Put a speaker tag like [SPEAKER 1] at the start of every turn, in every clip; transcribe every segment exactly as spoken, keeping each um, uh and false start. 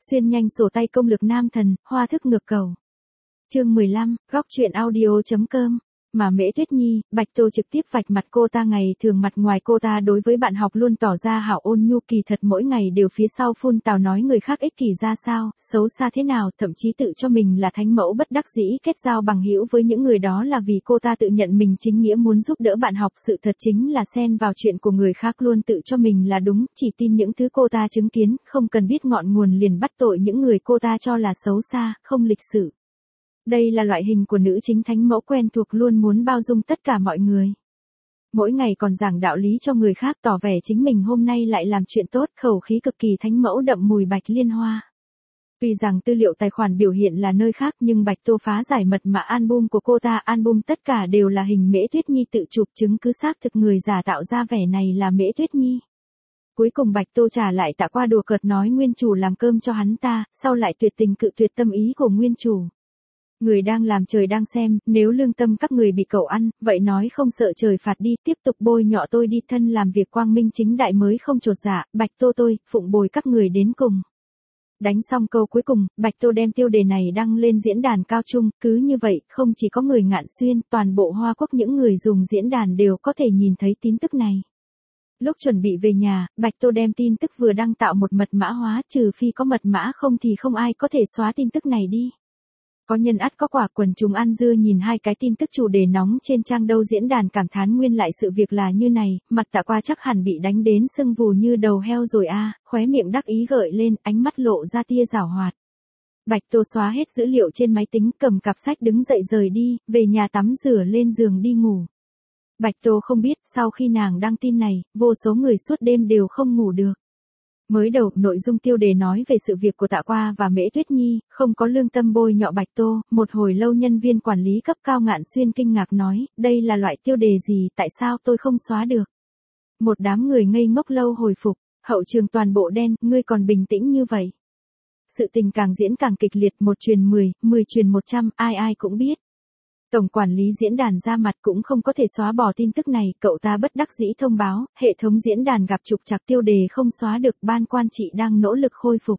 [SPEAKER 1] Xuyên nhanh sổ tay công lực nam thần, hoa thức ngược cầu. Chương mười lăm, góc truyện audio.com. Mà Mễ Tuyết Nhi, Bạch Tô trực tiếp vạch mặt cô ta. Ngày thường mặt ngoài cô ta đối với bạn học luôn tỏ ra hảo ôn nhu, kỳ thật mỗi ngày đều phía sau phun tào nói người khác ích kỷ ra sao, xấu xa thế nào, thậm chí tự cho mình là thánh mẫu, bất đắc dĩ kết giao bằng hữu với những người đó là vì cô ta tự nhận mình chính nghĩa muốn giúp đỡ bạn học. Sự thật chính là xen vào chuyện của người khác, luôn tự cho mình là đúng, chỉ tin những thứ cô ta chứng kiến, không cần biết ngọn nguồn liền bắt tội những người cô ta cho là xấu xa, không lịch sự. Đây là loại hình của nữ chính thánh mẫu quen thuộc, luôn muốn bao dung tất cả mọi người. Mỗi ngày còn giảng đạo lý cho người khác, tỏ vẻ chính mình hôm nay lại làm chuyện tốt, khẩu khí cực kỳ thánh mẫu đậm mùi bạch liên hoa. Tuy rằng tư liệu tài khoản biểu hiện là nơi khác, nhưng Bạch Tô phá giải mật mã album của cô ta, album tất cả đều là hình Mễ Tuyết Nhi tự chụp, chứng cứ xác thực người giả tạo ra vẻ này là Mễ Tuyết Nhi. Cuối cùng Bạch Tô trả lại Tạ Qua đùa cợt nói nguyên chủ làm cơm cho hắn ta, sau lại tuyệt tình cự tuyệt tâm ý của nguyên chủ. Người đang làm trời đang xem, nếu lương tâm các người bị cậu ăn, vậy nói không sợ trời phạt đi, tiếp tục bôi nhọ tôi đi, thân làm việc quang minh chính đại mới không chột dạ. Bạch Tô tôi, phụng bồi các người đến cùng. Đánh xong câu cuối cùng, Bạch Tô đem tiêu đề này đăng lên diễn đàn cao trung, cứ như vậy, không chỉ có người Ngạn Xuyên, toàn bộ Hoa Quốc những người dùng diễn đàn đều có thể nhìn thấy tin tức này. Lúc chuẩn bị về nhà, Bạch Tô đem tin tức vừa đăng tạo một mật mã hóa, trừ phi có mật mã không thì không ai có thể xóa tin tức này đi. Có nhân ắt có quả, quần chúng ăn dưa nhìn hai cái tin tức chủ đề nóng trên trang đâu diễn đàn cảm thán nguyên lại sự việc là như này, mặt Tạ Qua chắc hẳn bị đánh đến sưng vù như đầu heo rồi a, à, khóe miệng đắc ý gợi lên, ánh mắt lộ ra tia giảo hoạt. Bạch Tô xóa hết dữ liệu trên máy tính, cầm cặp sách đứng dậy rời đi, về nhà tắm rửa lên giường đi ngủ. Bạch Tô không biết, sau khi nàng đăng tin này, vô số người suốt đêm đều không ngủ được. Mới đầu, nội dung tiêu đề nói về sự việc của Tạ Qua và Mễ Tuyết Nhi, không có lương tâm bôi nhọ Bạch Tô. Một hồi lâu nhân viên quản lý cấp cao Ngạn Xuyên kinh ngạc nói, đây là loại tiêu đề gì, tại sao tôi không xóa được? Một đám người ngây ngốc lâu hồi phục, hậu trường toàn bộ đen, ngươi còn bình tĩnh như vậy. Sự tình càng diễn càng kịch liệt, một truyền mười, mười truyền một trăm, ai ai cũng biết. Tổng quản lý diễn đàn ra mặt cũng không có thể xóa bỏ tin tức này, cậu ta bất đắc dĩ thông báo, hệ thống diễn đàn gặp trục trặc, tiêu đề không xóa được, ban quan trị đang nỗ lực khôi phục.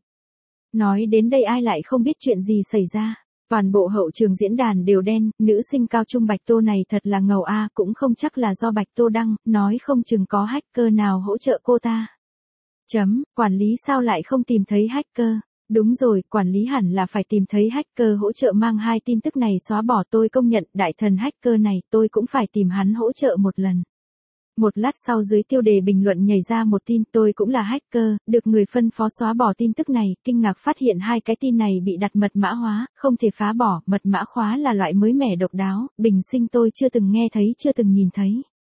[SPEAKER 1] Nói đến đây ai lại không biết chuyện gì xảy ra. Toàn bộ hậu trường diễn đàn đều đen, nữ sinh cao trung Bạch Tô này thật là ngầu a, cũng không chắc là do Bạch Tô đăng, nói không chừng có hacker nào hỗ trợ cô ta. Chấm, quản lý sao lại không tìm thấy hacker? Đúng rồi, quản lý hẳn là phải tìm thấy hacker hỗ trợ mang hai tin tức này xóa bỏ, tôi công nhận, đại thần hacker này, tôi cũng phải tìm hắn hỗ trợ một lần. Một lát sau dưới tiêu đề bình luận nhảy ra một tin, tôi cũng là hacker, được người phân phó xóa bỏ tin tức này, kinh ngạc phát hiện hai cái tin này bị đặt mật mã hóa, không thể phá bỏ, mật mã khóa là loại mới mẻ độc đáo, bình sinh tôi chưa từng nghe thấy, chưa từng nhìn thấy.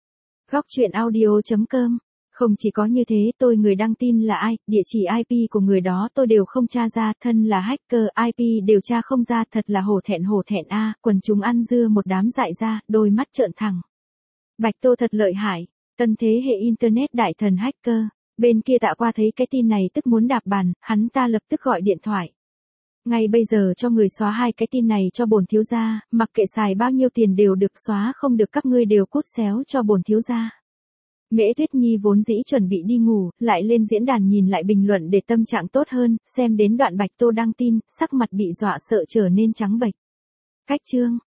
[SPEAKER 1] Góc truyện audio.com. Không chỉ có như thế, tôi người đăng tin là ai, địa chỉ i pê của người đó tôi đều không tra ra, thân là hacker, i pê đều tra không ra, thật là hổ thẹn hổ thẹn a, à, quần chúng ăn dưa một đám dại ra, đôi mắt trợn thẳng. Bạch Tô thật lợi hại, tân thế hệ internet đại thần hacker. Bên kia Tạ Qua thấy cái tin này tức muốn đạp bàn, hắn ta lập tức gọi điện thoại. Ngay bây giờ cho người xóa hai cái tin này cho bổn thiếu gia, mặc kệ xài bao nhiêu tiền đều được, xóa không được các ngươi đều cút xéo cho bổn thiếu gia. Mễ Tuyết Nhi vốn dĩ chuẩn bị đi ngủ, lại lên diễn đàn nhìn lại bình luận để tâm trạng tốt hơn, xem đến đoạn Bạch Tô đăng tin, sắc mặt bị dọa sợ trở nên trắng bệch. Cách chương.